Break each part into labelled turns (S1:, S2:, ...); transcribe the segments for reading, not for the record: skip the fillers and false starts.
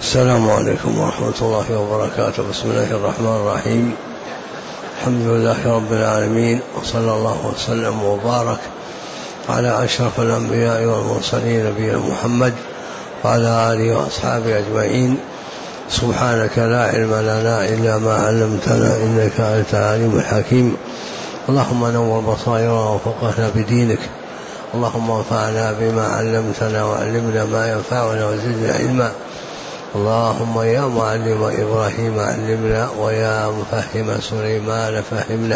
S1: السلام عليكم ورحمة الله وبركاته. بسم الله الرحمن الرحيم. الحمد لله رب العالمين، وصلى الله وسلم وبارك على أشرف الأنبياء والمرسلين نبينا محمد وعلى آله وأصحابه أجمعين. سبحانك لا علم لنا إلا ما علمتنا إنك أنت العليم الحكيم. اللهم نور بصائرنا وفقهنا بدينك، اللهم انفعنا بما علمتنا وعلمنا ما ينفعنا وزدنا علما. اللهم يا معلم إبراهيم علمنا، ويا مفهم سليمان فهمنا.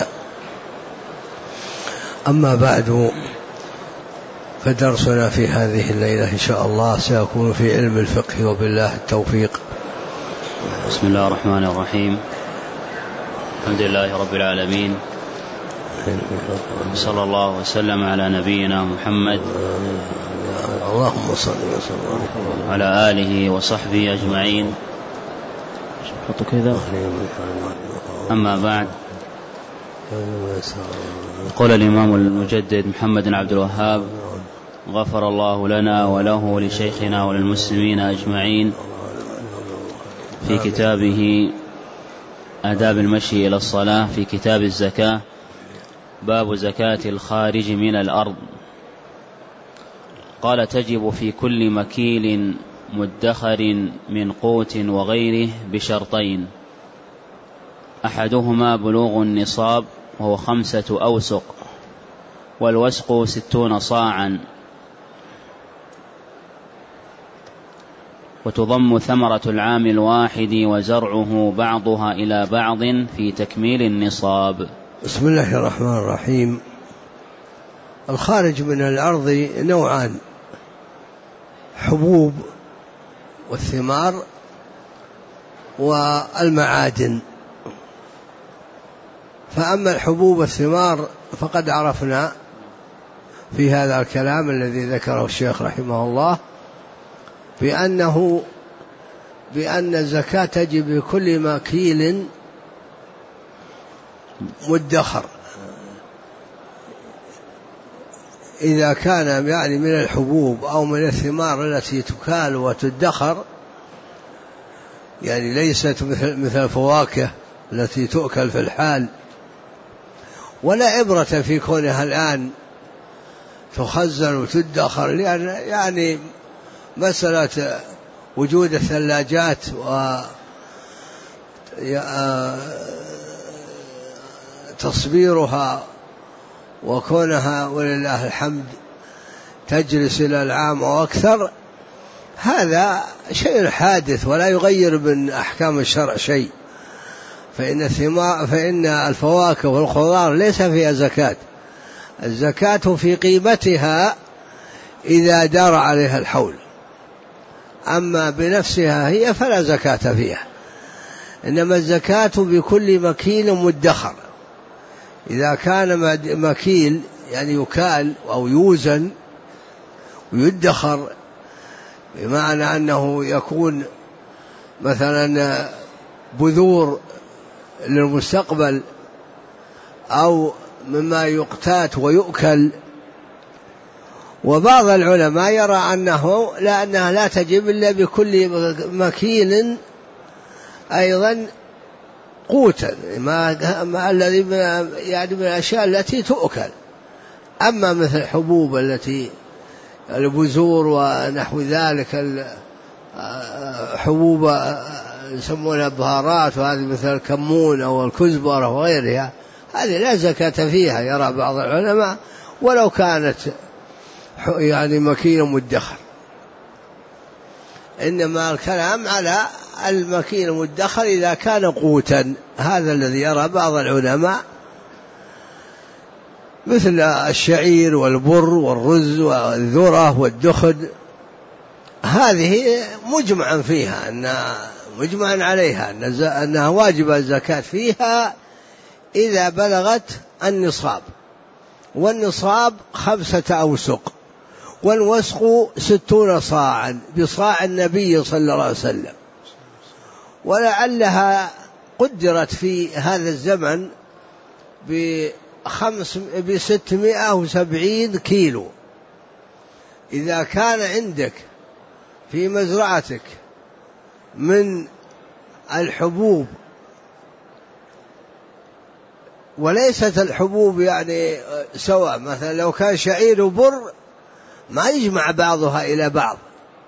S1: أما بعد، فدرسنا في هذه الليلة إن شاء الله سيكون في علم الفقه، وبالله التوفيق.
S2: بسم الله الرحمن الرحيم. الحمد لله رب العالمين، صلى الله وسلم على نبينا محمد
S1: اللهم صل وسلم
S2: على آله وصحبه أجمعين. أما بعد، قال الإمام المجدد محمد بن عبد الوهاب غفر الله لنا وله ولشيخنا وللمسلمين أجمعين في كتابه آداب المشي إلى الصلاة في كتاب الزكاة، باب زكاة الخارج من الأرض. قال: تجب في كل مكيل مدخر من قوت وغيره بشرطين: أحدهما بلوغ النصاب وهو 5 أوسق، والوسق 60 صاعا، وتضم ثمرة العام الواحد وزرعه بعضها إلى بعض في تكميل النصاب.
S1: بسم الله الرحمن الرحيم. الخارج من الأرض نوعان: حبوب والثمار والمعادن. فأما الحبوب والثمار فقد عرفنا في هذا الكلام الذي ذكره الشيخ رحمه الله بأن الزكاة تجب بكل مكيل مدخر، إذا كان يعني من الحبوب أو من الثمار التي تكال وتدخر، يعني ليست مثل الفواكه التي تؤكل في الحال، ولا عبرة في كونها الآن تخزن وتدخر، لأن يعني مسألة وجود الثلاجات وتصبيرها وكونها ولله الحمد تجلس إلى العام وأكثر، هذا شيء حادث ولا يغير من أحكام الشرع شيء. فإن الفواكه والخضار ليس فيها زكاة، الزكاة في قيمتها إذا دار عليها الحول، أما بنفسها هي فلا زكاة فيها. إنما الزكاة بكل مكيل مدخر، إذا كان مكيل يعني يكال أو يوزن ويدخر، بمعنى أنه يكون مثلا بذور للمستقبل أو مما يقتات ويؤكل. وبعض العلماء يرى أنها لا تجب إلا بكل مكيل أيضا قوتا، الذي يعني من الأشياء التي تؤكل. أما مثل الحبوب التي البذور ونحو ذلك، حبوب يسمونها بهارات، وهذه مثل الكمون أو الكزبرة وغيرها، هذه لا زكاة فيها يرى بعض العلماء، ولو كانت يعني مكيل مدخر. إنما الكلام على المكيل المدخر إذا كان قوتا، هذا الذي يرى بعض العلماء، مثل الشعير والبر والرز والذرة والدخن، هذه مجمع فيها مجمع عليها أنها واجبة الزكاة فيها إذا بلغت النصاب، والنصاب 5 أوسق، والوسق 60 صاعا بصاع النبي صلى الله عليه وسلم. ولعلها قدرت في هذا الزمن ب670 كيلو. إذا كان عندك في مزرعتك من الحبوب، وليست الحبوب يعني سواء، مثلا لو كان شعير وبر ما يجمع بعضها إلى بعض،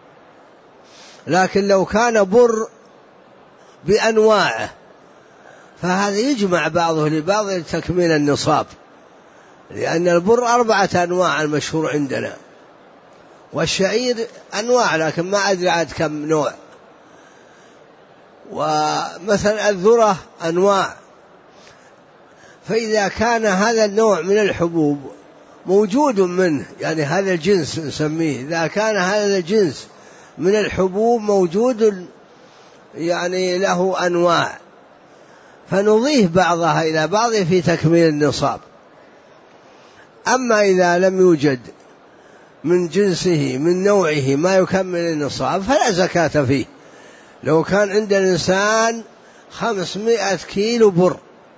S1: لكن لو كان بر بأنواعه فهذا يجمع بعضه لبعض لتكميل النصاب، لأن البر 4 أنواع المشهور عندنا، والشعير أنواع لكن ما أدري عاد كم نوع، ومثلا الذرة أنواع. فإذا كان هذا النوع من الحبوب موجود منه، يعني هذا الجنس نسميه، إذا كان هذا الجنس من الحبوب موجود يعني له أنواع، فنضيف بعضها إلى بعض في تكميل النصاب. أما إذا لم يوجد من جنسه من نوعه ما يكمل النصاب فلا زكاة فيه. لو كان عند الإنسان 500 كيلو بر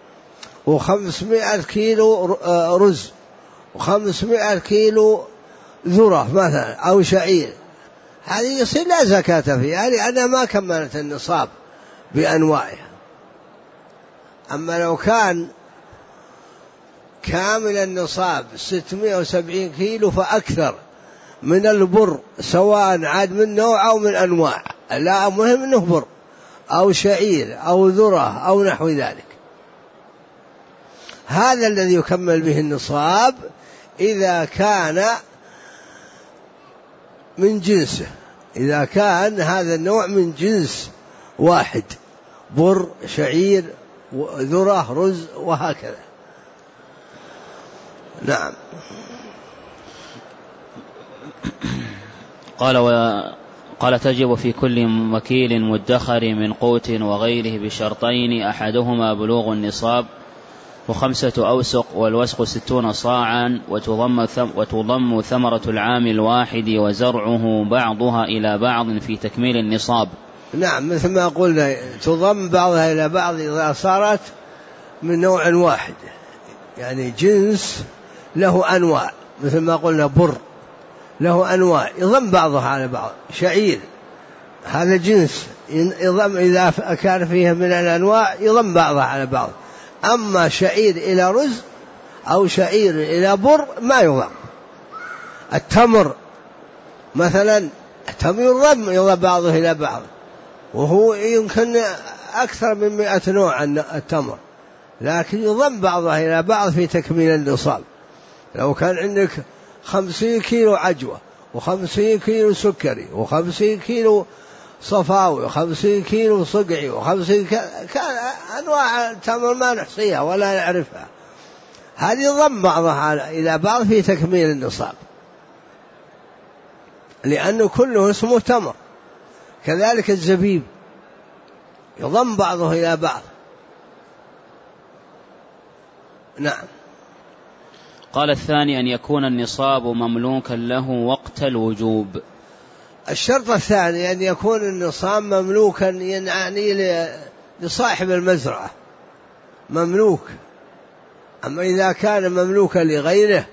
S1: و500 كيلو رز و500 كيلو ذرة مثلا أو شعير، هذه يصير لا زكاة فيها لأنها ما كملت النصاب بأنواعها. أما لو كان كامل النصاب 670 كيلو فأكثر من البر، سواء عاد من نوع أو من أنواع، لا مهم أنه بر أو شعير أو ذرة أو نحو ذلك، هذا الذي يكمل به النصاب إذا كان من جنسه، إذا كان هذا النوع من جنس واحد، بر شعير ذرة رز وهكذا. نعم.
S2: قال تجب في كل وكيل مدخر من قوت وغيره بشرطين، أحدهما بلوغ النصاب و5 أوسق، والوسق 60 صاعا، وتضم ثمرة العام الواحد وزرعه بعضها إلى بعض في تكميل النصاب.
S1: نعم، مثل ما قلنا تضم بعضها إلى بعض إذا صارت من نوع واحد، يعني جنس له أنواع، مثل ما قلنا بر له أنواع يضم بعضها على بعض، شعير هذا جنس يضم إذا كان فيه من الأنواع يضم بعضها على بعض. أما شعير إلى رز أو شعير إلى بر ما يضم. التمر مثلا، التمر يضم بعضه إلى بعض، وهو يمكن أكثر من 100 نوع التمر، لكن يضم بعضها إلى بعض في تكميل النصاب. لو كان عندك 50 كيلو عجوة و50 كيلو سكري و50 كيلو صفاوي و50 كيلو صقعي و50 كان أنواع التمر ما نحصيها ولا نعرفها، هذه ضم بعضها إلى بعض في تكميل النصاب، لأنه كله اسمه تمر. كذلك الزبيب يضم بعضه إلى بعض. نعم.
S2: قال الثاني أن يكون النصاب مملوكا له وقت الوجوب.
S1: الشرط الثاني أن يكون النصاب مملوكا، يعني لصاحب المزرعة مملوك. أما إذا كان مملوكا لغيره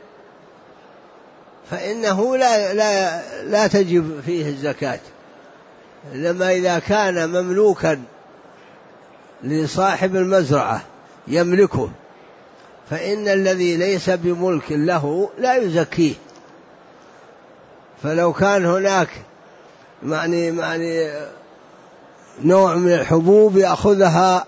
S1: فإنه لا تجب فيه الزكاة. لما إذا كان مملوكا لصاحب المزرعة يملكه فإن الذي ليس بملك له لا يزكيه. فلو كان هناك يعني نوع من الحبوب يأخذها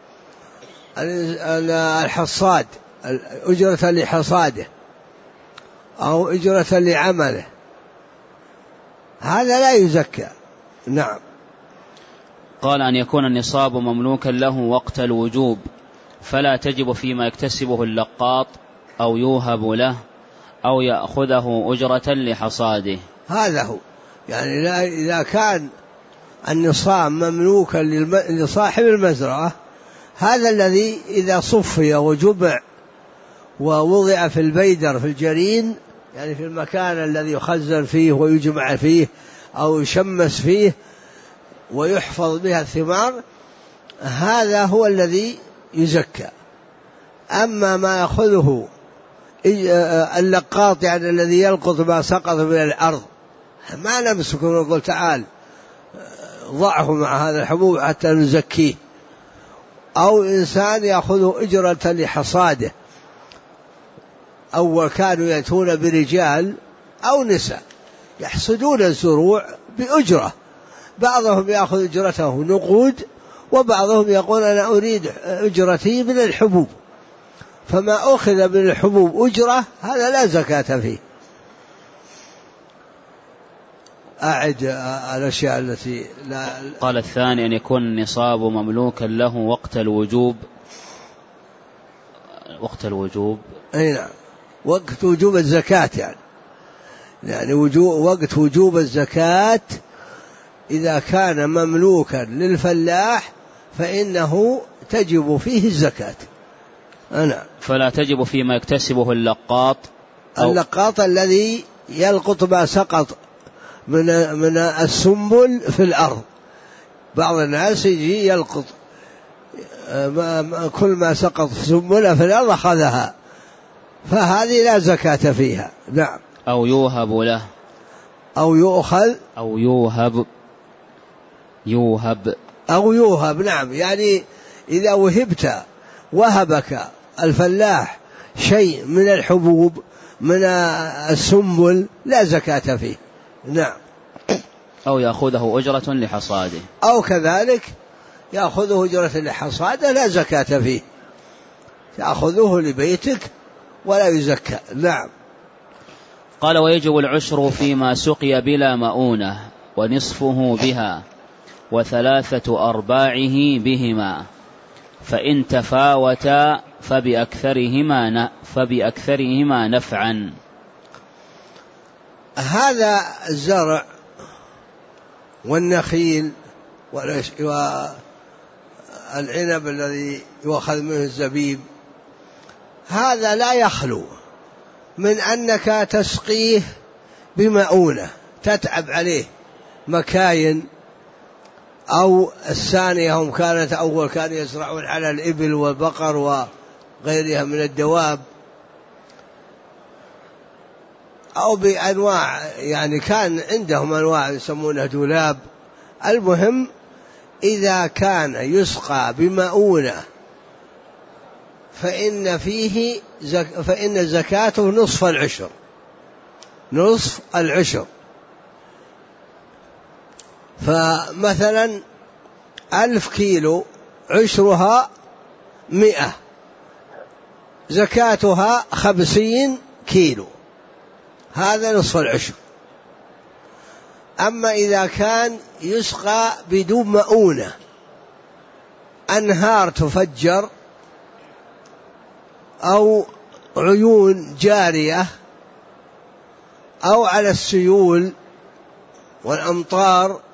S1: الحصاد أجرة لحصاده أو أجرة لعمله، هذا لا يزكى. نعم.
S2: قال أن يكون النصاب مملوكا له وقت الوجوب فلا تجب فيما يكتسبه اللقاط أو يوهب له أو يأخذه أجرة لحصاده.
S1: هذا هو، يعني إذا كان النصاب مملوكا لصاحب المزرعة، هذا الذي إذا صفي وجبع ووضع في البيدر في الجرين، يعني في المكان الذي يخزن فيه ويجمع فيه أو يشمس فيه ويحفظ بها الثمار، هذا هو الذي يزكى. أما ما يأخذه اللقاط، يعني الذي يلقط ما سقط من الأرض، ما نمسكه ونقول تعال ضعه مع هذا الحبوب حتى نزكيه، أو إنسان يأخذ أجرة لحصاده، أول كانوا يأتون برجال أو نساء يحصدون الزروع بأجرة، بعضهم يأخذ أجرته نقود، وبعضهم يقول أنا أريد أجرتي من الحبوب، فما أخذ من الحبوب أجرة هذا لا زكاة فيه. أعد الأشياء التي لا.
S2: قال الثاني أن يكون النصاب مملوكا له وقت الوجوب. وقت الوجوب
S1: أي نعم، وقت وجوب الزكاة، يعني وقت وجوب الزكاة إذا كان مملوكا للفلاح فإنه تجب فيه الزكاة. نعم.
S2: فلا تجب فيما يكتسبه اللقاط.
S1: اللقاط الذي يلقط ما سقط من السنبل في الأرض. بعض الناس يجي يلقط كل ما سقط في سنبلة في الأرض أخذها، فهذه لا زكاة فيها. نعم.
S2: أو يوهب له،
S1: أو يؤخذ،
S2: أو يوهب
S1: أو يوهب. نعم، يعني إذا وهبك الفلاح شيء من الحبوب من السنبل لا زكاة فيه. نعم.
S2: أو يأخذه أجرة لحصاده،
S1: أو كذلك يأخذه أجرة لحصاده لا زكاة فيه، يأخذه لبيتك ولا يزكى. نعم.
S2: قال ويجب العشر فيما سقي بلا مؤونة ونصفه بها وثلاثة أرباعه بهما، فإن تفاوتا فبأكثرهما نفعا.
S1: هذا الزرع والنخيل والعنب الذي يؤخذ منه الزبيب، هذا لا يخلو من أنك تسقيه بمؤونة تتعب عليه مكاين، أو الثانية هم كانت أول كانوا يزرعون على الإبل والبقر وغيرها من الدواب، أو بأنواع، يعني كان عندهم أنواع يسمونها دولاب. المهم إذا كان يسقى بمؤونة فإن زكاته نصف العشر. فمثلا 1000 كيلو عشرها 100، زكاتها 50 كيلو، هذا نصف العشر. أما إذا كان يسقى بدون مؤونة، أنهار تفجر أو عيون جارية أو على السيول والأمطار،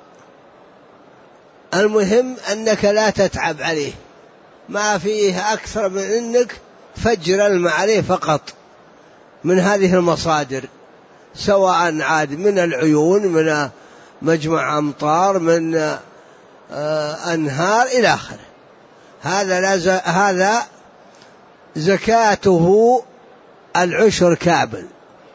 S1: المهم أنك لا تتعب عليه، ما فيه أكثر من أنك فجر الماء عليه فقط من هذه المصادر، سواء عاد من العيون، من مجمع أمطار، من أنهار إلى آخره. هذا زكاته العشر كامل،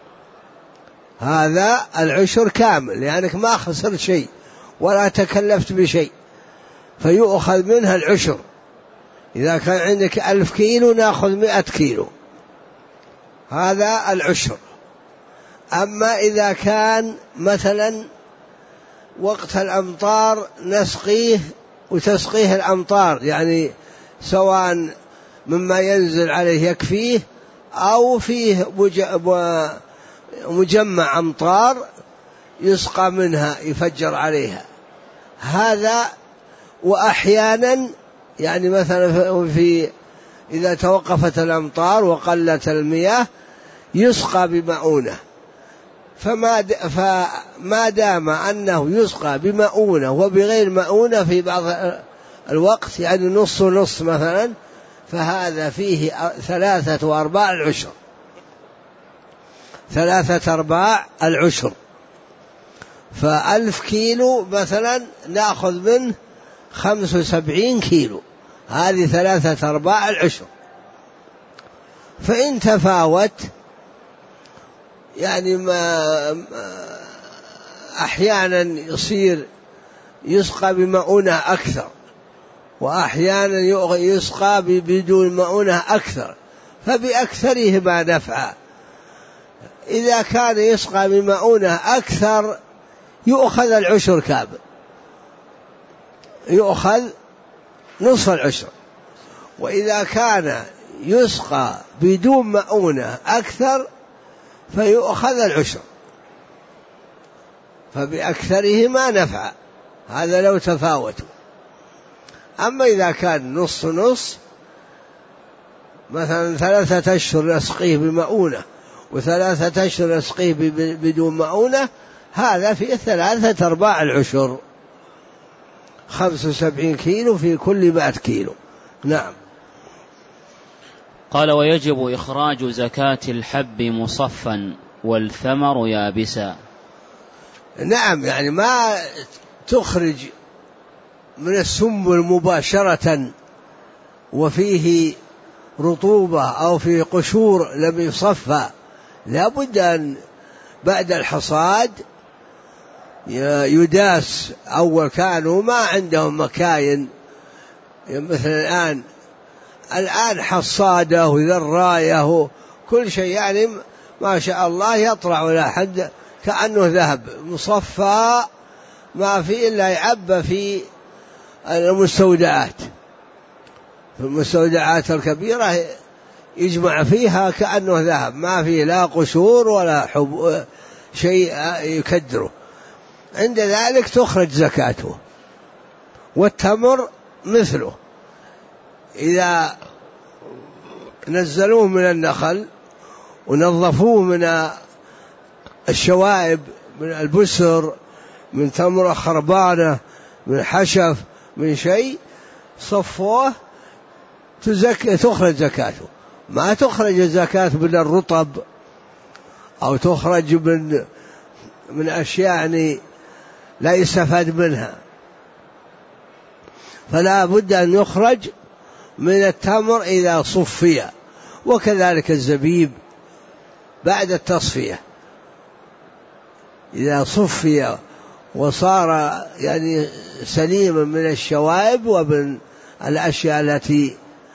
S1: هذا العشر كامل، لأنك ما خسرت شيء ولا تكلفت بشيء، فيؤخذ منها العشر. إذا كان عندك 1000 كيلو نأخذ 100 كيلو، هذا العشر. أما إذا كان مثلا وقت الأمطار نسقيه وتسقيه الأمطار، يعني سواء مما ينزل عليه يكفيه أو فيه مجمع أمطار يسقى منها يفجر عليها، هذا. وأحيانا يعني مثلا إذا توقفت الأمطار وقلت المياه يسقى بمؤونة، فما دام أنه يسقى بمؤونة وبغير مؤونة في بعض الوقت، يعني نص مثلا، فهذا فيه 3/4 العشر، 3/4 العشر. 1000 كيلو مثلا نأخذ منه 75 كيلو، هذه 3/4 العشر. فإن تفاوت، يعني ما أحيانا يصير يسقى بمؤونة أكثر، وأحيانا يسقى بدون مؤونة أكثر، فبأكثرهما نفعا. إذا كان يسقى بمؤونة أكثر يؤخذ العشر كامل، يؤخذ نصف العشر. وإذا كان يسقى بدون مؤونة أكثر فيؤخذ العشر، فبأكثرهما نفعا. هذا لو تفاوتوا. أما إذا كان نص نص، مثلا 3 أشهر نسقيه بمؤونة و3 أشهر نسقيه بدون مؤونة، هذا في 3/4 العشر، 75 كيلو في كل 100 كيلو. نعم.
S2: قال: ويجب إخراج زكاة الحب مصفا والثمر يابسا.
S1: نعم، يعني ما تخرج من السنبل مباشرة وفيه رطوبة أو فيه قشور لم يصفى، لا بد أن بعد الحصاد يداس. أول كانوا ما عندهم مكاين مثل الآن حصاده وذرايه كل شيء، يعني ما شاء الله يطلع ولا حد كأنه ذهب مصفى، ما فيه إلا يعبى في المستودعات. في المستودعات الكبيرة يجمع فيها كأنه ذهب، ما فيه لا قشور ولا شيء يكدره. عند ذلك تخرج زكاته. والتمر مثله، إذا نزلوه من النخل ونظفوه من الشوائب، من البسر، من تمرة خربانة، من حشف، من شيء، صفوه تخرج زكاته. ما تخرج الزكاة من الرطب أو تخرج من أشياء يعني لا يستفاد منها، فلا بد أن يخرج من التمر إذا صفي. وكذلك الزبيب بعد التصفية إذا صفي وصار يعني سليما من الشوائب ومن الأشياء التي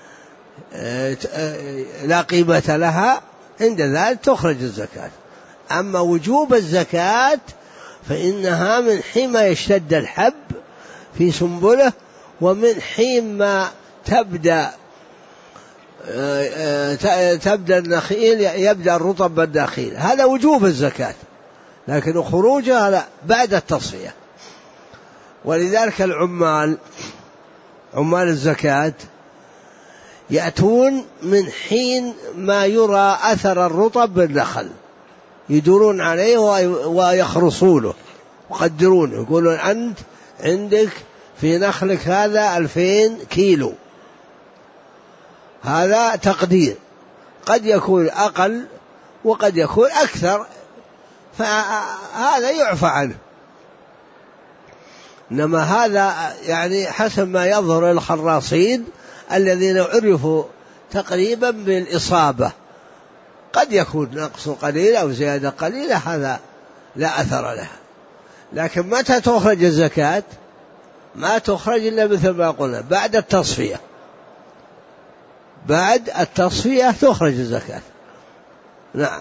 S1: لا قيمة لها، عند ذلك تخرج الزكاة. أما وجوب الزكاة فإنها من حين ما يشتد الحب في سنبله، ومن حين ما تبدأ النخيل، يبدأ الرطب بالنخيل، هذا وجوب الزكاة. لكن خروجها لا، بعد التصفية. ولذلك عمال الزكاة يأتون من حين ما يرى أثر الرطب بالنخل، يدورون عليه ويخرصونه ويقدرونه، يقولون أنت عندك في نخلك هذا 2000 كيلو، هذا تقدير، قد يكون أقل وقد يكون أكثر، فهذا يعفى عنه. إنما هذا يعني حسب ما يظهر الخراصين الذين عرفوا تقريبا بالإصابة، قد يكون نقص قليل أو زيادة قليلة، هذا لا أثر لها. لكن متى تخرج الزكاة؟ ما تخرج إلا مثل ما قلنا بعد التصفية. بعد التصفية تخرج الزكاة. نعم.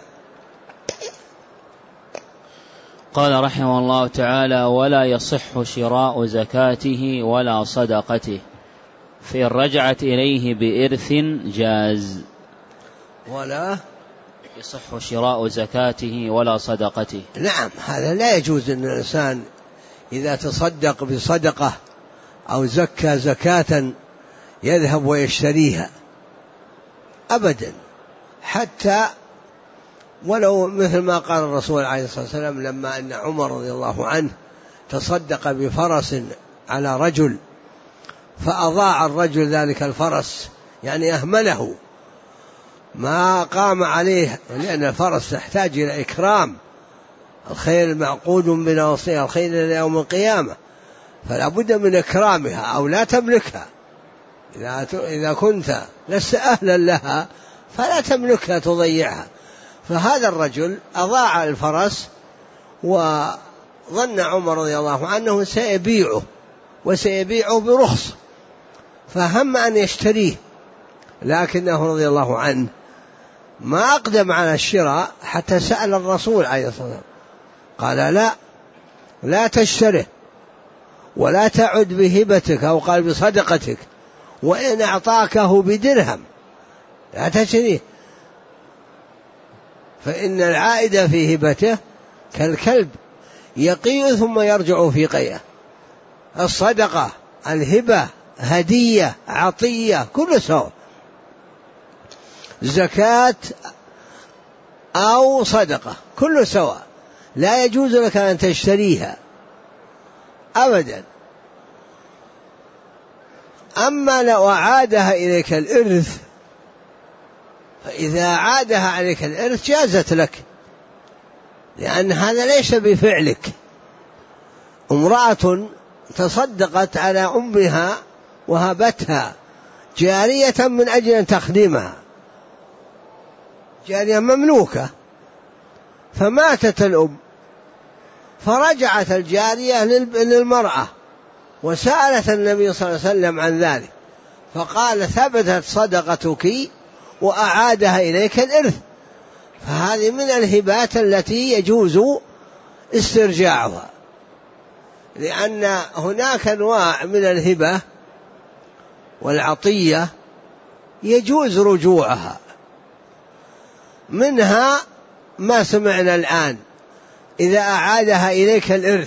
S2: قال رحمه الله تعالى: ولا يصح شراء زكاته ولا صدقته، فإن رجعت إليه بإرث جاز.
S1: ولا
S2: يصح شراء زكاته ولا صدقته.
S1: نعم، هذا لا يجوز أن الإنسان إذا تصدق بصدقة أو زكى زكاة يذهب ويشتريها أبدا، حتى ولو مثل ما قال الرسول عليه الصلاة والسلام لما أن عمر رضي الله عنه تصدق بفرس على رجل فأضاع الرجل ذلك الفرس، يعني أهمله، ما قام عليه، لأن الفرس تحتاج إلى إكرام، الخيل معقود بنواصيها الخيل إلى يوم القيامة، فلا بد من إكرامها أو لا تملكها. إذا كنت لست أهلا لها فلا تملكها تضيعها. فهذا الرجل أضاع الفرس ظن عمر رضي الله عنه سيبيعه وسيبيعه برخص، فهم أن يشتريه، لكنه رضي الله عنه ما أقدم على الشراء حتى سأل الرسول عليه الصلاة والسلام، قال لا تشتره ولا تعد بهبتك، أو قال بصدقتك، وإن أعطاكه بدرهم لا تشتريه، فإن العائد في هبته كالكلب يقي ثم يرجع في قيئه. الصدقة، الهبة، هدية، عطية، كل سواء، زكاة أو صدقة كل سواء، لا يجوز لك أن تشتريها أبدا. أما لو أعادها إليك الإرث، فإذا عادها عليك الإرث جازت لك، لأن هذا ليس بفعلك. امرأة تصدقت على أمها وهبتها جارية من أجل أن تخدمها، جارية مملوكة، فماتت الأم، فرجعت الجارية للمرأة وسألت النبي صلى الله عليه وسلم عن ذلك، فقال ثبتت صدقتك وأعادها إليك الإرث. فهذه من الهبات التي يجوز استرجاعها، لأن هناك أنواع من الهبة والعطية يجوز رجوعها، منها ما سمعنا الآن إذا أعادها إليك الإرث.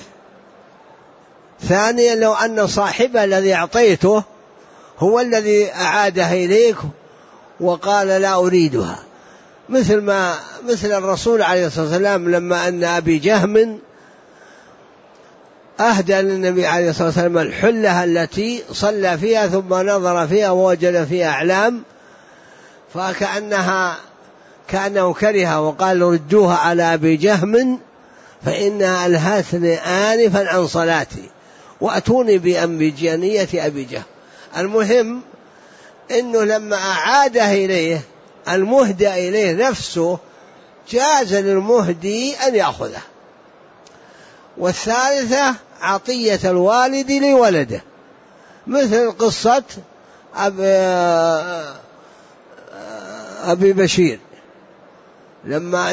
S1: ثانيا لو أن صاحبها الذي أعطيته هو الذي أعادها إليك وقال لا أريدها، مثل الرسول عليه الصلاة والسلام لما أن أبي جهم أهدى للنبي عليه الصلاة والسلام الحلة التي صلى فيها ثم نظر فيها ووجد فيها أعلام، كأنه كرهها وقال ردوها على أبي جهم فإنها ألهتني آنفا عن صلاتي وأتوني بأنبجانية أبي جهم. المهم إنه لما أعاده إليه المهدى إليه نفسه جاز للمهدي أن يأخذه. والثالثة عطية الوالد لولده، مثل قصة أبي بشير لما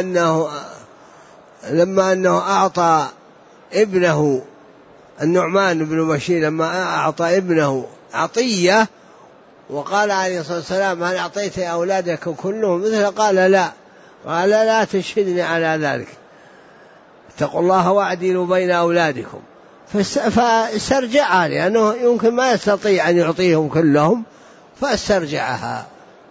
S1: أنه أعطى ابنه النعمان بن بشير، لما أعطى ابنه عطية وقال عليه الصلاة والسلام هل أعطيت أولادك كلهم مثل؟ قال لا. قال لا تشهدني على ذلك، اتقوا الله واعدلوا بين أولادكم. فاسترجعها لأنه يمكن ما يستطيع أن يعطيهم كلهم، فاسترجعها.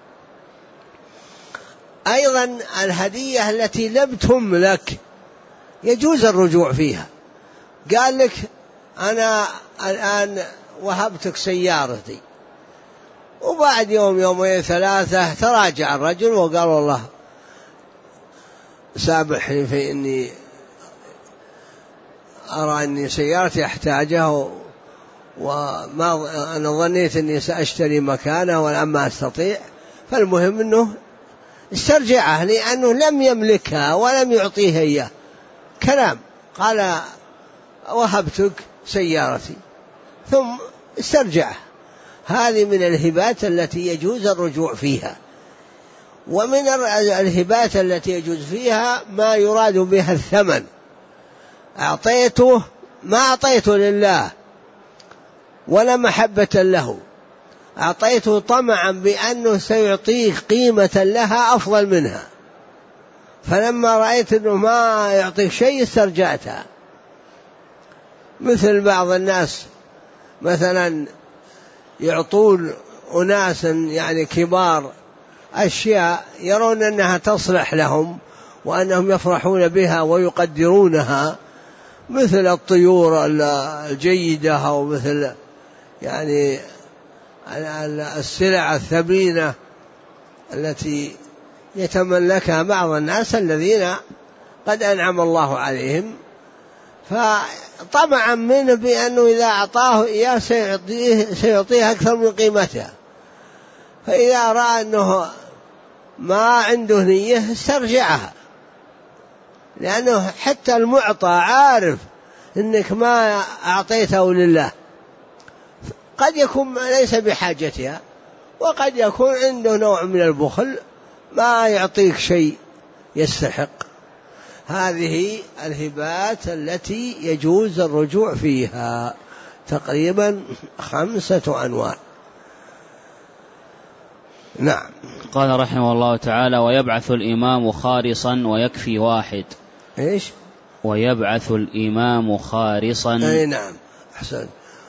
S1: أيضا الهدية التي لم تملك يجوز الرجوع فيها. قال لك أنا الآن وهبتك سيارتي، وبعد يوم يومين ثلاثة تراجع الرجل وقال والله سامحني في إني أرى أني سيارتي أحتاجها وما أنا ظنيت أني سأشتري مكانه والآن ما أستطيع. فالمهم أنه استرجعه لأنه لم يملكها ولم يعطيها إياه، كلام قال وهبتك سيارتي ثم استرجعه. هذه من الهبات التي يجوز الرجوع فيها. ومن الهبات التي يجوز فيها ما يراد بها الثمن، أعطيته ما أعطيته لله ولا محبة له، أعطيته طمعا بأنه سيعطيه قيمة لها أفضل منها، فلما رأيت أنه ما يعطيك شيء استرجعتها. مثل بعض الناس مثلا يعطون أناسا يعني كبار أشياء يرون أنها تصلح لهم وأنهم يفرحون بها ويقدرونها، مثل الطيور الجيدة أو مثل يعني السلع الثمينة التي يتملكها بعض الناس الذين قد أنعم الله عليهم، فطمعا منه بأنه إذا أعطاه إياه سيعطيه أكثر من قيمتها، فإذا رأى أنه ما عنده نية استرجعها، لأنه حتى المعطى عارف إنك ما أعطيته لله، قد يكون ليس بحاجتها، وقد يكون عنده نوع من البخل ما يعطيك شيء يستحق. هذه الهبات التي يجوز الرجوع فيها تقريبا 5 أنواع. نعم.
S2: قال رحمه الله تعالى: ويبعث الإمام خارصا ويكفي واحد.
S1: إيش؟
S2: ويبعث الإمام خارصا.
S1: أي نعم، أحسن.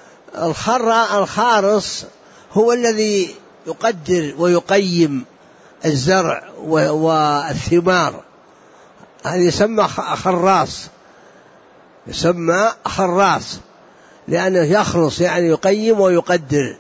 S1: الخارص هو الذي يقدر ويقيم الزرع والثمار، هذا يسمى خراص، يسمى خراص لأنه يخرص، يعني يقيم ويقدر.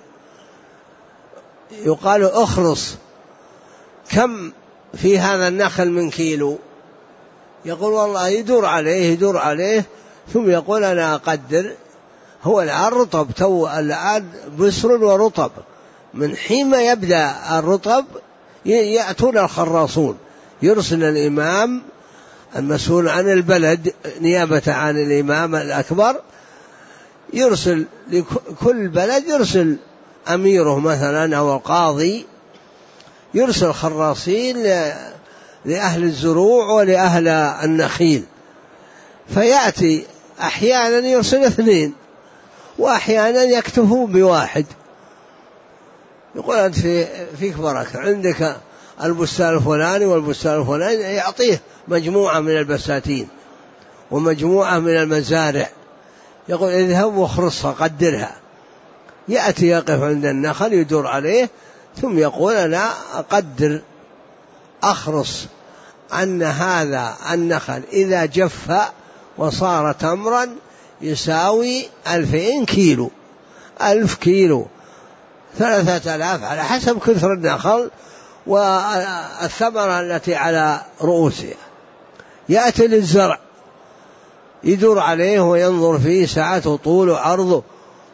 S1: يقال اخرص كم في هذا النخل من كيلو، يقول والله يدور عليه ثم يقول أنا أقدر. هو الآن رطب، الآن بسر ورطب، من حين ما يبدأ الرطب يأتون الخراصون، يرسل الإمام المسؤول عن البلد نيابة عن الإمام الأكبر، يرسل لكل بلد، يرسل أميره مثلا أو القاضي، يرسل خراصين لأهل الزروع ولأهل النخيل، فيأتي أحيانا يرسل 2 وأحيانا يكتفون ب1. يقول أنت فيك بركة، عندك البستان الفلاني والبستان الفلاني، يعطيه مجموعة من البساتين ومجموعة من المزارع، يقول اذهب واخرصها قدرها. يأتي يقف عند النخل يدور عليه ثم يقول أنا أقدر أخرص أن هذا النخل إذا جف وصار تمرا يساوي 2000 كيلو، 1000 كيلو، 3000 على حسب كثر النخل والثمرة التي على رؤوسها. يأتي للزرع يدور عليه وينظر فيه ساعته طوله عرضه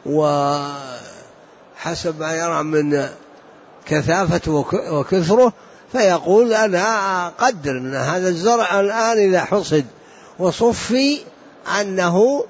S1: وحسب ما يرى من كثافته وكثره، فيقول أنا أقدر أن هذا الزرع الآن إذا حصد وصفي أنه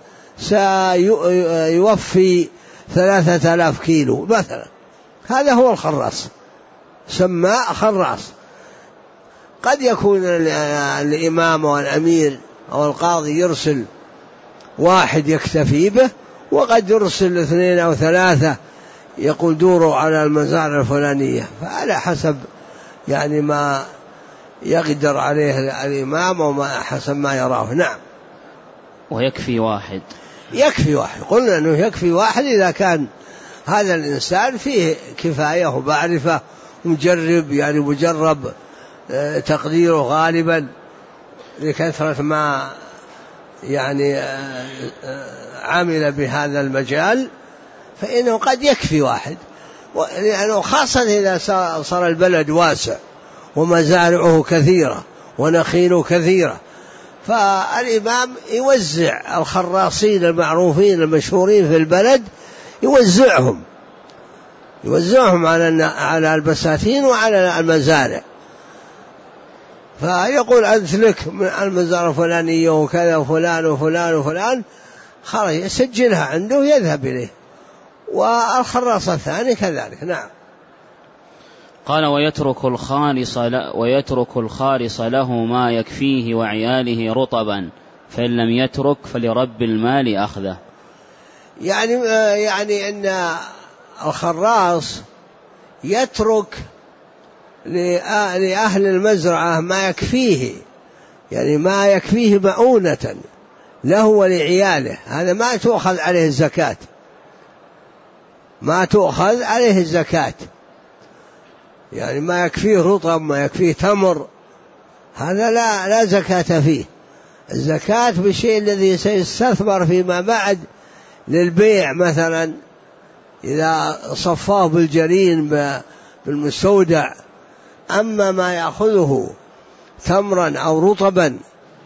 S1: سيوفي 3000 كيلو مثلا. هذا هو الخراص، سماء خراص. قد يكون الإمام والأمير أو القاضي يرسل 1 يكتفي به، وقد يرسل 2 أو 3 يقول دوروا على المزارع الفلانية، فعلى حسب يعني ما يقدر عليه الإمام وما حسب ما يراه. نعم.
S2: ويكفي 1.
S1: يكفي 1، قلنا أنه يكفي 1 إذا كان هذا الإنسان فيه كفاية ومعرفة ومجرب، يعني مجرب تقديره غالبا لكثرة ما يعني عمل بهذا المجال، فإنه قد يكفي 1، لأنه خاصة إذا صار البلد واسع ومزارعه كثيرة ونخيله كثيرة، فالإمام يوزع الخراصين المعروفين المشهورين في البلد، يوزعهم على البساتين وعلى المزارع، فيقول أنت لك من المزارع الفلانية وكذا وفلان وفلان وفلان، خلاص يسجلها عنده ويذهب إليه، والخراص الثاني كذلك. نعم.
S2: قال: ويترك الخارص له ما يكفيه وعياله رطبا، فإن لم يترك فلرب المال أخذه.
S1: يعني أن الخراص يترك لأهل المزرعة ما يكفيه، يعني ما يكفيه مؤونة له ولعياله، هذا ما تؤخذ عليه الزكاة، يعني ما يكفيه رطب، ما يكفيه تمر، هذا لا زكاة فيه. الزكاة بالشيء الذي سيستثمر فيما بعد للبيع، مثلا إذا صفاه بالجرين بالمستودع. أما ما يأخذه تمرا أو رطبا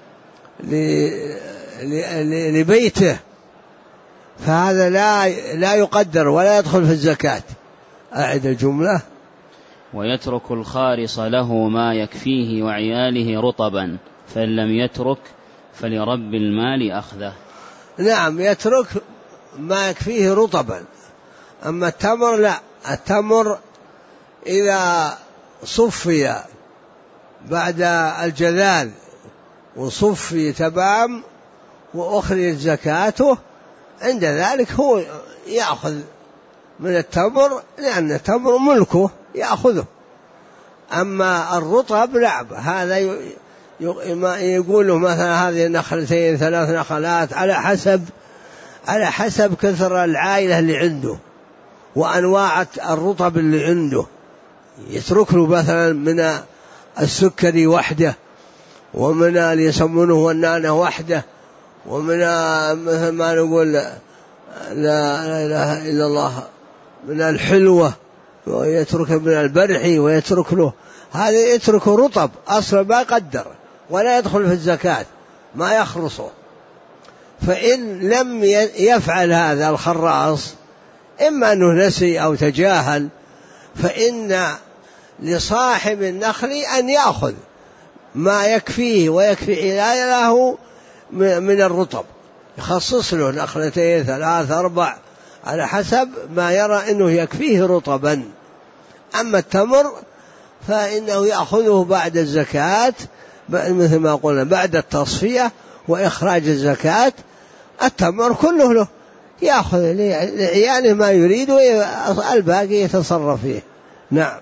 S1: لبيته فهذا لا يقدر ولا يدخل في الزكاة. أعد الجملة:
S2: ويترك الخارص له ما يكفيه وعياله رطبا، فإن لم يترك فلرب المال أخذه.
S1: نعم يترك ما يكفيه رطبا. أما التمر لا، التمر إذا صفي بعد الجذاذ وصفي تمام وأخرج زكاته، عند ذلك هو يأخذ من التمر، لأن التمر ملكه يأخذه. أما الرطب لا، هذا يقوله مثلا هذه نخلتين 3 نخلات على حسب كثر العائلة اللي عنده وأنواع الرطب اللي عنده. يترك له مثلا من السكري وحده، ومن اللي يسمونه ونانة وحده، ومن مثل ما نقول لا إله إلا الله من الحلوة، ويترك من البرحي ويترك له، هذا يترك رطب أصلا ما قدر ولا يدخل في الزكاة، ما يخرصه. فإن لم يفعل هذا الخراص، إما أنه نسي أو تجاهل، فإن لصاحب النخل أن يأخذ ما يكفيه ويكفي عياله من الرطب، يخصص له 2 3 4 على حسب ما يرى أنه يكفيه رطبا. أما التمر فإنه يأخذه بعد الزكاة، مثل ما قلنا بعد التصفية وإخراج الزكاة. التمر كله له، يأخذ لعياله ما يريد والباقي يتصرف فيه. نعم.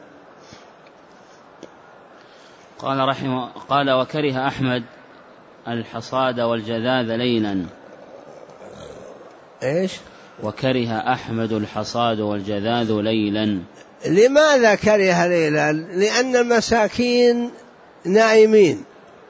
S2: قال وكره أحمد الحصاد والجذاذ ليلا.
S1: إيش؟
S2: وكره أحمد الحصاد والجذاذ ليلا.
S1: لماذا كره ليلا؟ لأن المساكين نائمين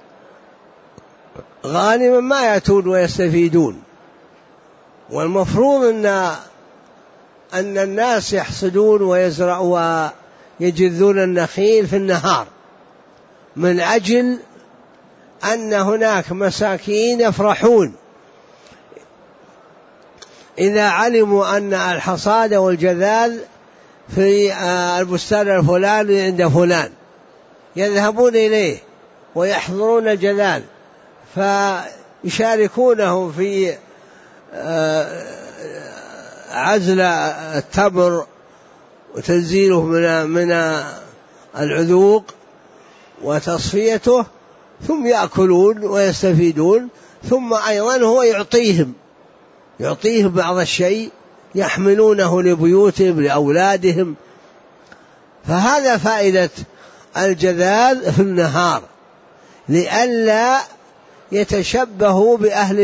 S1: غالبا ما يأتون ويستفيدون، والمفروض أن الناس يحصدون ويزرعوا ويجذون النخيل في النهار، من أجل أن هناك مساكين يفرحون إذا علموا أن الحصاد والجذاذ في البستان الفلاني عند فلان، يذهبون إليه ويحضرون الجذاذ فيشاركونه في عزل التمر وتنزيله من العذوق وتصفيته، ثم يأكلون ويستفيدون، ثم أيضا هو يعطيهم بعض الشيء يحملونه لبيوتهم لأولادهم. فهذا فائدة الجذاذ في النهار، لئلا يتشبهوا بأهل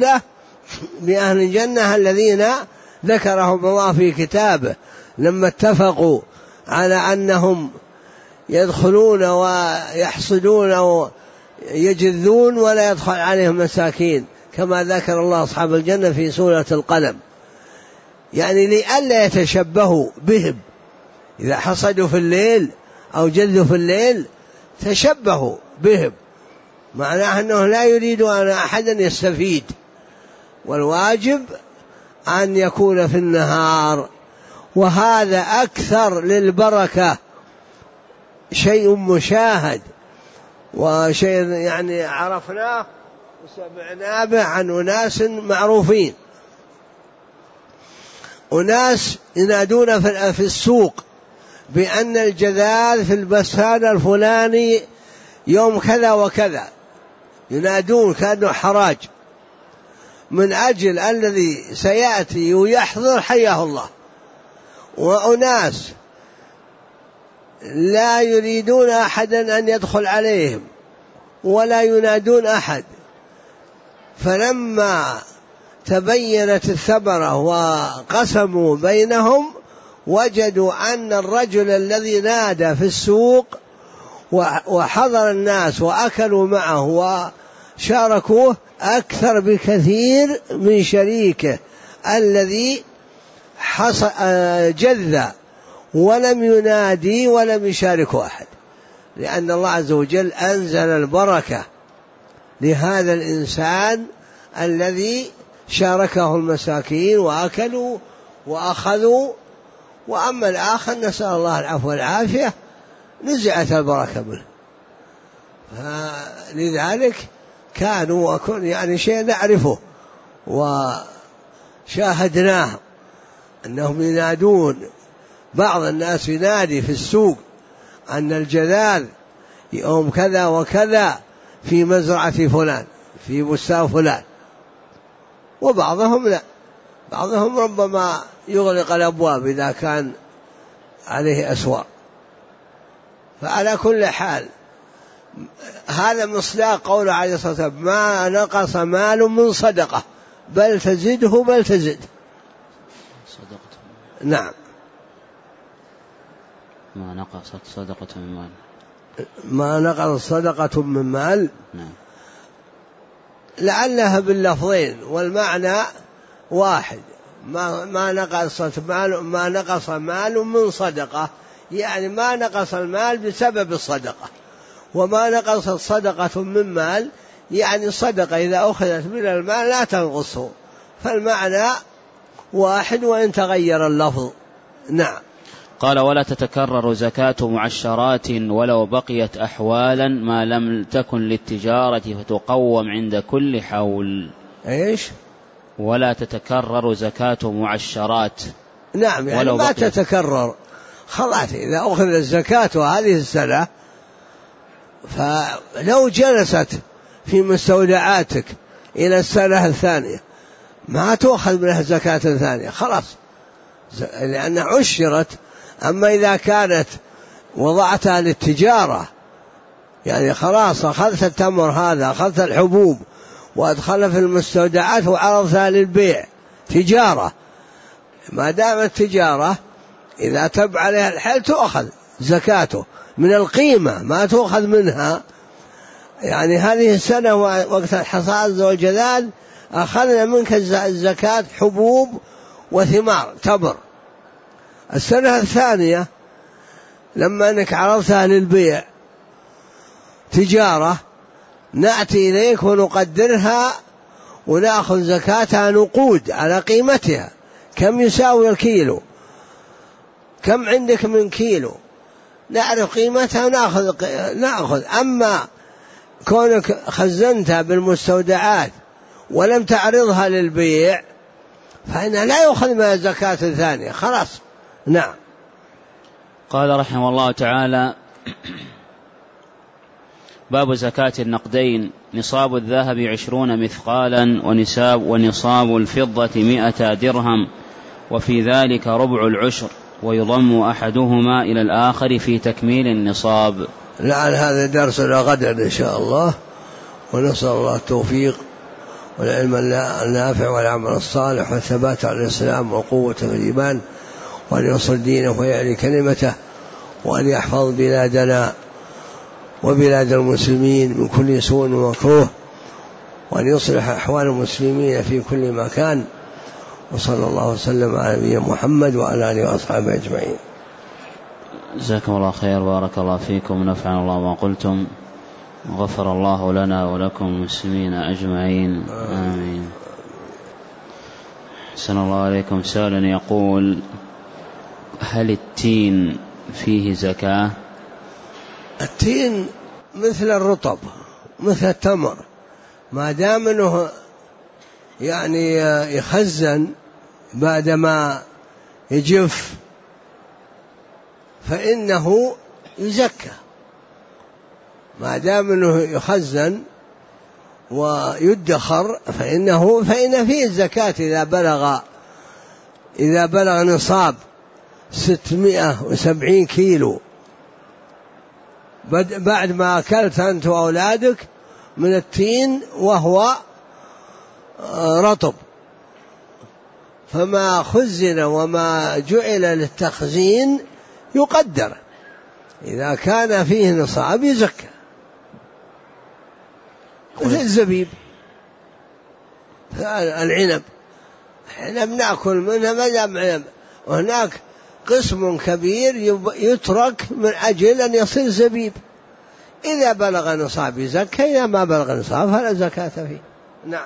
S1: الجنة الذين ذكرهم الله في كتابه لما اتفقوا على أنهم يدخلون ويحصدون ويجذون ولا يدخل عليهم مساكين، كما ذكر الله أصحاب الجنة في سورة القلم، يعني لئلا يتشبهوا بهم. إذا حصدوا في الليل أو جذوا في الليل تشبهوا بهم، معناه أنه لا يريد أن أحدا يستفيد، والواجب أن يكون في النهار، وهذا أكثر للبركة، شيء مشاهد وشيء يعني عرفناه وسمعناه به عن أناس معروفين. أناس ينادون في السوق بأن الجذاذ في البستان الفلاني يوم كذا وكذا، ينادون كأنه حراج، من أجل الذي سيأتي ويحضر حياه الله. وأناس لا يريدون أحدا أن يدخل عليهم ولا ينادون أحد، فلما تبينت الثمرة وقسموا بينهم وجدوا أن الرجل الذي نادى في السوق وحضر الناس وأكلوا معه وشاركوه أكثر بكثير من شريكه الذي جذ ولم ينادي ولم يشاركه أحد، لأن الله عز وجل أنزل البركة لهذا الإنسان الذي شاركه المساكين وأكلوا وأخذوا. وأما الآخر نسأل الله العفو والعافية نزعت البركة منه. لذلك كانوا يعني شيء نعرفه وشاهدناه أنهم ينادون، بعض الناس ينادي في السوق أن الجذاذ يوم كذا وكذا في مزرعة فلان في بستان فلان، وبعضهم لا، بعضهم ربما يغلق الأبواب إذا كان عليه أسواق. فعلى كل حال هذا مصداق قوله عليه الصلاة والسلام: ما نقص مال من صدقة بل تزده بل تزد.
S2: صدقة.
S1: نعم.
S2: ما نقصت صدقة من مال.
S1: ما نقصت صدقة من مال.
S2: نعم.
S1: لعلها باللفظين والمعنى واحد. ما نقص مال من صدقة، يعني ما نقص المال بسبب الصدقة، وما نقصت صدقة من مال يعني الصدقة إذا أخذت من المال لا تنقصه، فالمعنى واحد وإن تغير اللفظ. نعم.
S2: قال: ولا تتكرر زكاة معشرات ولو بقيت أحوالا ما لم تكن للتجارة فتقوم عند كل حول.
S1: إيش؟
S2: ولا تتكرر زكاة معشرات.
S1: نعم، يعني ما تتكرر، خلاص إذا أخذ الزكاة هذه السنة فلو جلست في مستودعاتك إلى السنة الثانية ما تأخذ منها زكاة ثانية، خلاص، لأنها عشرت. أما إذا كانت وضعتها للتجارة، يعني خلاص أخذت التمر هذا، أخذت الحبوب وأدخلها في المستودعات وعرضتها للبيع تجارة، ما دامت تجارة إذا تب عليها الحل تأخذ زكاته من القيمة، ما تأخذ منها. يعني هذه السنة وقت الحصاد والجذاذ أخذنا منك الزكاة حبوب وثمار تمر. السنة الثانية لما أنك عرضتها للبيع تجارة نأتي إليك ونقدرها ونأخذ زكاتها نقود على قيمتها، كم يساوي الكيلو، كم عندك من كيلو، نعرف قيمتها ونأخذ. أما كونك خزنتها بالمستودعات ولم تعرضها للبيع فإنها لا يأخذ منها زكاة ثانية، خلاص. نعم.
S2: قال رحمه الله تعالى: باب زكاة النقدين. نصاب الذهب 20 مثقالا ونصاب الفضة 100 درهم، وفي ذلك ربع العشر، ويضم أحدهما إلى الآخر في تكميل النصاب.
S1: لعل هذا درسنا غدا إن شاء الله، ونسأل الله التوفيق والعلم النافع والعمل الصالح والثبات على الإسلام والقوة في الإيمان، وأن ينصر دينه ويعلي كلمته، وأن يحفظ بلادنا وبلاد المسلمين من كل سوء ومكروه، وأن يصلح أحوال المسلمين في كل مكان. وصلى الله وسلم على نبينا محمد وعلى آله وأصحابه أجمعين.
S2: جزاكم الله خير، بارك الله فيكم، نفعنا الله ما قلتم، وغفر الله لنا ولكم المسلمين أجمعين، آمين. أحسن الله عليكم. سؤال يقول: هل التين فيه زكاة؟
S1: التين مثل الرطب مثل التمر، ما دام انه يعني يخزن بعدما يجف فإنه يزكى، ما دام انه يخزن ويدخر فإن فيه الزكاة إذا بلغ نصاب 670 كيلو بعد ما أكلت أنت وأولادك من التين وهو رطب، فما خزن وما جعل للتخزين يقدر، إذا كان فيه نصاب يزكى. مثل الزبيب، العنب نأكل منها مدام عنب، وهناك قسم كبير يترك من أجل أن يصير زبيب، إذا بلغ نصاب يزكى، إذا ما بلغ نصاب فلا زكاة فيه. نعم.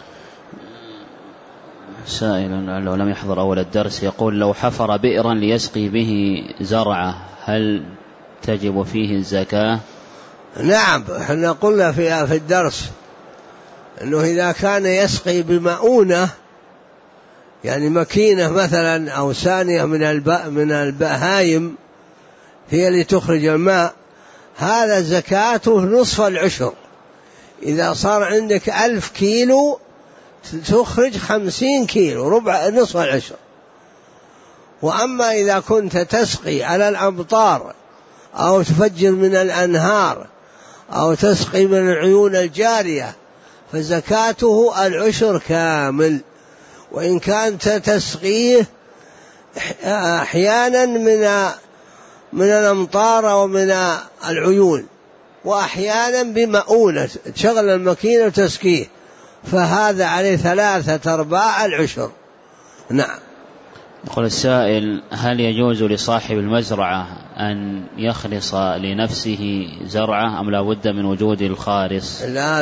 S2: سائل لو لم يحضر أول الدرس يقول: لو حفر بئرا ليسقي به زرعه هل تجب فيه الزكاة؟
S1: نعم، احنا قلنا في الدرس أنه إذا كان يسقي بمؤونة، يعني مكينة مثلا أو ثانية من البهايم هي اللي تخرج الماء، هذا زكاته نصف العشر. إذا صار عندك 1000 كيلو تخرج 50 كيلو، ربع نصف العشر. وأما إذا كنت تسقي على الأمطار أو تفجر من الأنهار أو تسقي من العيون الجارية فزكاته العشر كامل، وإن كانت تسقيه أحيانا من الأمطار ومن العيون، وأحيانا بمؤونة تشغل الماكينة وتسقيه، فهذا عليه 3/4 العشر. نعم.
S2: يقول السائل: هل يجوز لصاحب المزرعة أن يخلص لنفسه زرعة أم لا بد من وجود الخارص؟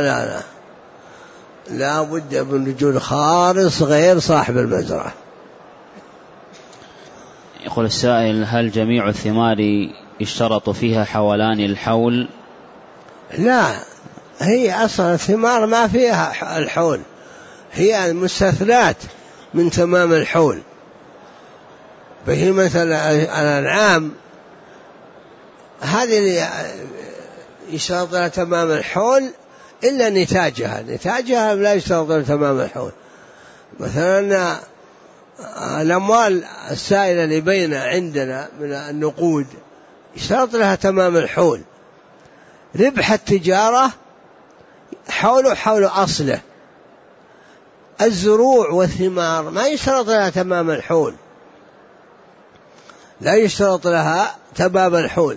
S1: لا بد من وجود خارص غير صاحب المزرعة.
S2: يقول السائل: هل جميع الثمار يشترط فيها حولان الحول؟
S1: لا، هي أصلا الثمار ما فيها الحول، هي المستثنات من تمام الحول. بهيمة الأنعام هذه اللي يشترط لها تمام الحول إلا نتاجها لا يشترط لها تمام الحول. مثلا الأموال السائلة اللي بين عندنا من النقود يشترط لها تمام الحول. ربح التجارة حول أصله. الزروع والثمار ما يشترط لها تمام الحول، لا يشترط لها تمام الحول.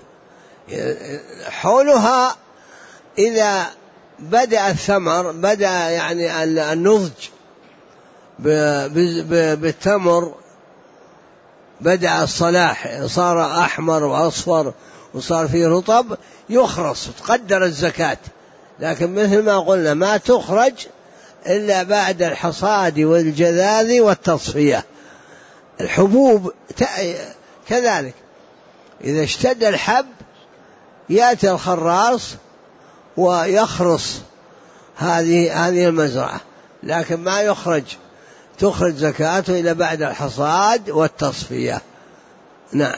S1: حولها إذا بدأ الثمر، بدأ يعني النضج بالتمر، بدأ الصلاح، صار أحمر وأصفر وصار فيه رطب، يخرص تقدر الزكاة. لكن مثل ما قلنا ما تخرج إلا بعد الحصاد والجذاذ والتصفية. الحبوب كذلك، إذا اشتد الحب يأتي الخراص ويخرص هذه المزرعة، لكن ما تخرج زكاته إلى بعد الحصاد والتصفية. نعم.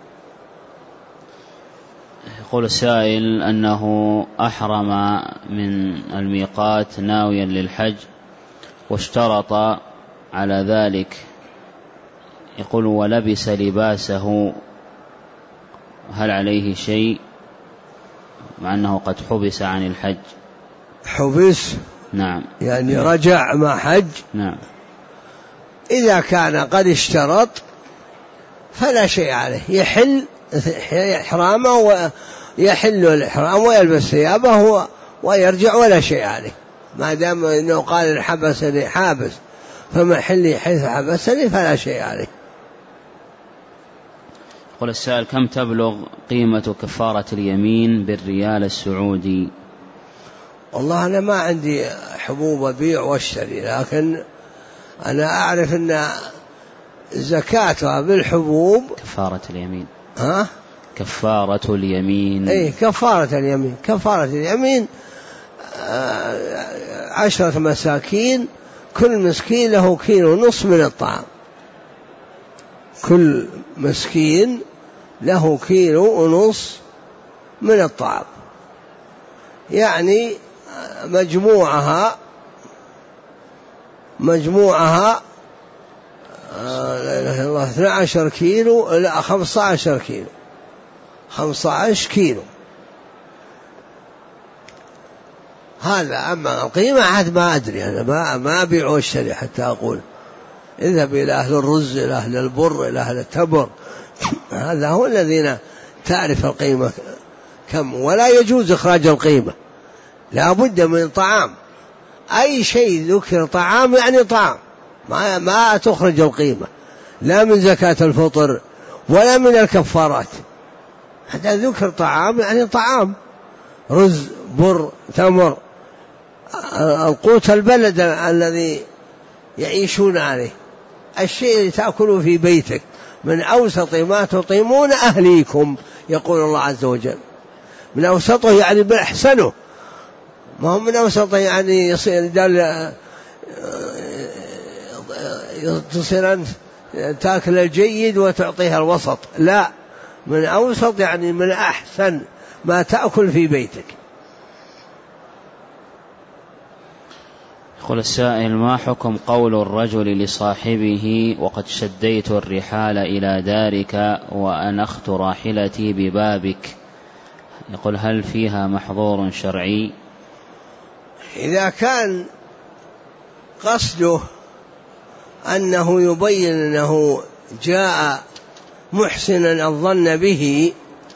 S2: يقول السائل أنه أحرم من الميقات ناويا للحج واشترط على ذلك، يقول: ولبس لباسه، هل عليه شيء مع أنه قد حبس عن الحج؟
S1: حبس؟
S2: نعم،
S1: يعني رجع مع حج.
S2: نعم.
S1: إذا كان قد اشترط فلا شيء عليه، يحل إحرامه ويحل الإحرام ويلبس ثيابه ويرجع ولا شيء عليه، ما دام إنه قال حبسني حابس فمحلي حيث حبسني فلا شيء عليه.
S2: يقول السائل: كم تبلغ قيمة كفارة اليمين بالريال السعودي؟
S1: والله أنا ما عندي حبوب أبيع واشتري، لكن أنا أعرف أن زكاتها بالحبوب
S2: كفارة اليمين.
S1: كفارة اليمين.
S2: أي
S1: كفارة اليمين 10 مساكين، كل مسكين له 1.5 كيلو من الطعام. كل مسكين له 1.5 كيلو من الطعام، يعني مجموعها 12 كيلو، لا 15 كيلو، 15 كيلو. هذا. أما القيمة عاد ما أدري، أنا ما أبيع واشتري حتى أقول. اذهب إلى أهل الرز، إلى أهل البر، إلى أهل التبر، هذا هو الذين تعرف القيمة كم. ولا يجوز إخراج القيمة، لا بد من طعام. أي شيء ذكر طعام يعني طعام، ما تخرج القيمة، لا من زكاة الفطر ولا من الكفارات. حتى ذكر طعام يعني طعام، رز، بر، تمر، القوت البلد الذي يعيشون عليه، الشيء اللي تأكله في بيتك، من أوسط ما تطعمون أهليكم، يقول الله عز وجل. من أوسطه يعني بأحسنه، ما هو من أوسط يعني يصير تصير أنت تأكل الجيد وتعطيها الوسط، لا، من أوسط يعني من أحسن ما تأكل في بيتك.
S2: يقول السائل: ما حكم قول الرجل لصاحبه: وقد شديت الرحال إلى دارك وأنخت راحلتي ببابك؟ يقول: هل فيها محظور شرعي؟
S1: إذا كان قصده أنه يبين أنه جاء محسنا الظن به،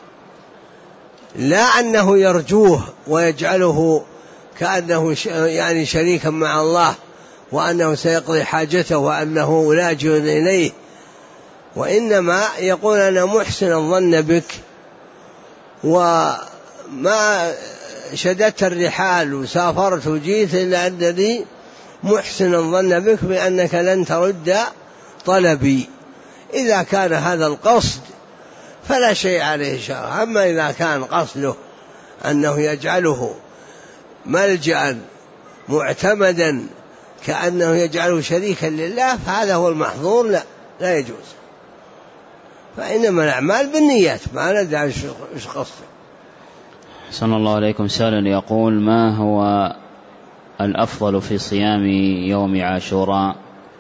S1: لا أنه يرجوه ويجعله كأنه يعني شريكا مع الله وأنه سيقضي حاجته وأنه لاجئ إليه، وإنما يقول: أنا محسن الظن بك وما شددت الرحال وسافرت وجيت إلا أنني محسن الظن بك بأنك لن ترد طلبي. إذا كان هذا القصد فلا شيء عليه شرع. أما إذا كان قصده أنه يجعله ملجأ معتمدا كأنه يجعله شريكا لله فهذا هو المحظور، لا يجوز. فإنما الأعمال بالنيات، ما ندري إيش قصده.
S2: صلى الله عليكم. سائل يقول: ما هو الأفضل في صيام يوم عاشوراء؟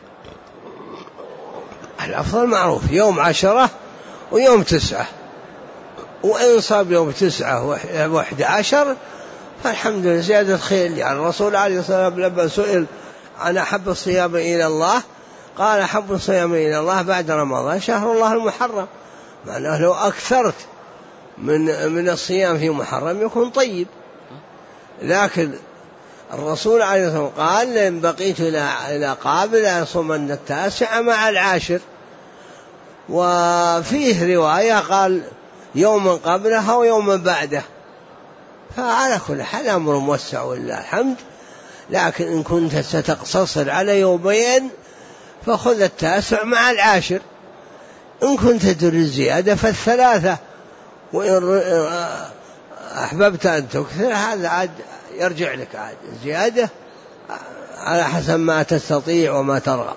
S1: الأفضل معروف، يوم 10 ويوم 9، وإن صاب يوم 9 و11 فالحمد لله زيادة خير. يعني الرسول عليه الصلاة والسلام لما سئل عن أحب الصيام إلى الله قال: أحب الصيام إلى الله بعد رمضان شهر الله المحرم. معناه لو أكثرت من الصيام في محرم يكون طيب. لكن الرسول عليه الصلاة والسلام قال: لئن بقيت إلى قابل أصومن 9 مع 10. وفيه رواية قال: يوما قبلها ويوما بعده. فعلى كل حال أمر موسع ولله الحمد. لكن إن كنت ستقتصر على يومين فخذ 9 مع 10. إن كنت تريد زيادة ف3، وإن أحببت أن تكثر هذا عاد يرجع لك عاد زيادة على حسب ما تستطيع وما ترغب.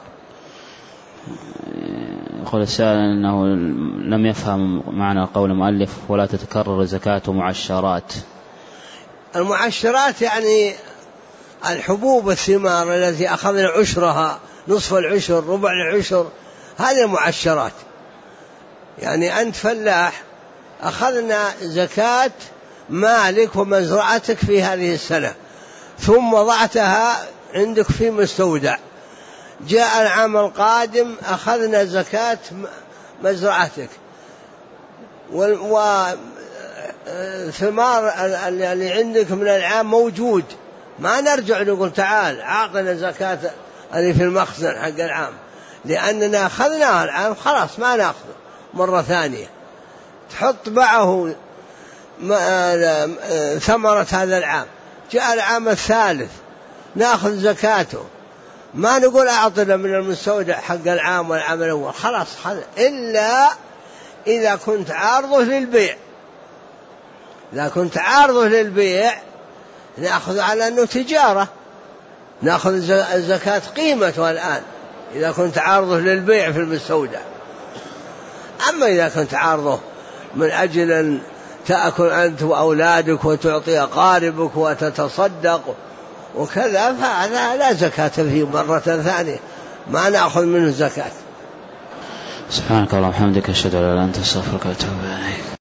S2: يقول السائل أنه لم يفهم معنى قول المؤلف: ولا تتكرر زكاة معشرات.
S1: المعشرات يعني الحبوب والثمار التي أخذنا عشرها، نصف العشر، ربع العشر، هذه المعشرات. يعني أنت فلاح، أخذنا زكاة مالك ومزرعتك في هذه السنة ثم وضعتها عندك في مستودع، جاء العام القادم أخذنا زكاة مزرعتك والثمار اللي عندك من العام موجود، ما نرجع نقول تعال أعطنا زكاة اللي في المخزن حق العام، لأننا أخذناها العام خلاص ما نأخذ مرة ثانية. تحط معه ثمرة هذا العام، جاء العام الثالث نأخذ زكاته، ما نقول أعطنا من المستودع حق العام والعام الأول خلاص، إلا إذا كنت عارضه للبيع. إذا كنت عارضه للبيع نأخذ على أنه تجارة، نأخذ زكاة قيمته الآن إذا كنت عارضه للبيع في المستودع. أما إذا كنت عارضه من أجل أن تأكل أنت وأولادك وتعطي أقاربك وتتصدق وكذا فهذا لا زكاة فيه مرة ثانية، ما نأخذ منه زكاة.
S2: سبحانك اللهم وبحمدك، أشهد أن لا إله إلا أنت، أستغفرك وأتوب إليك.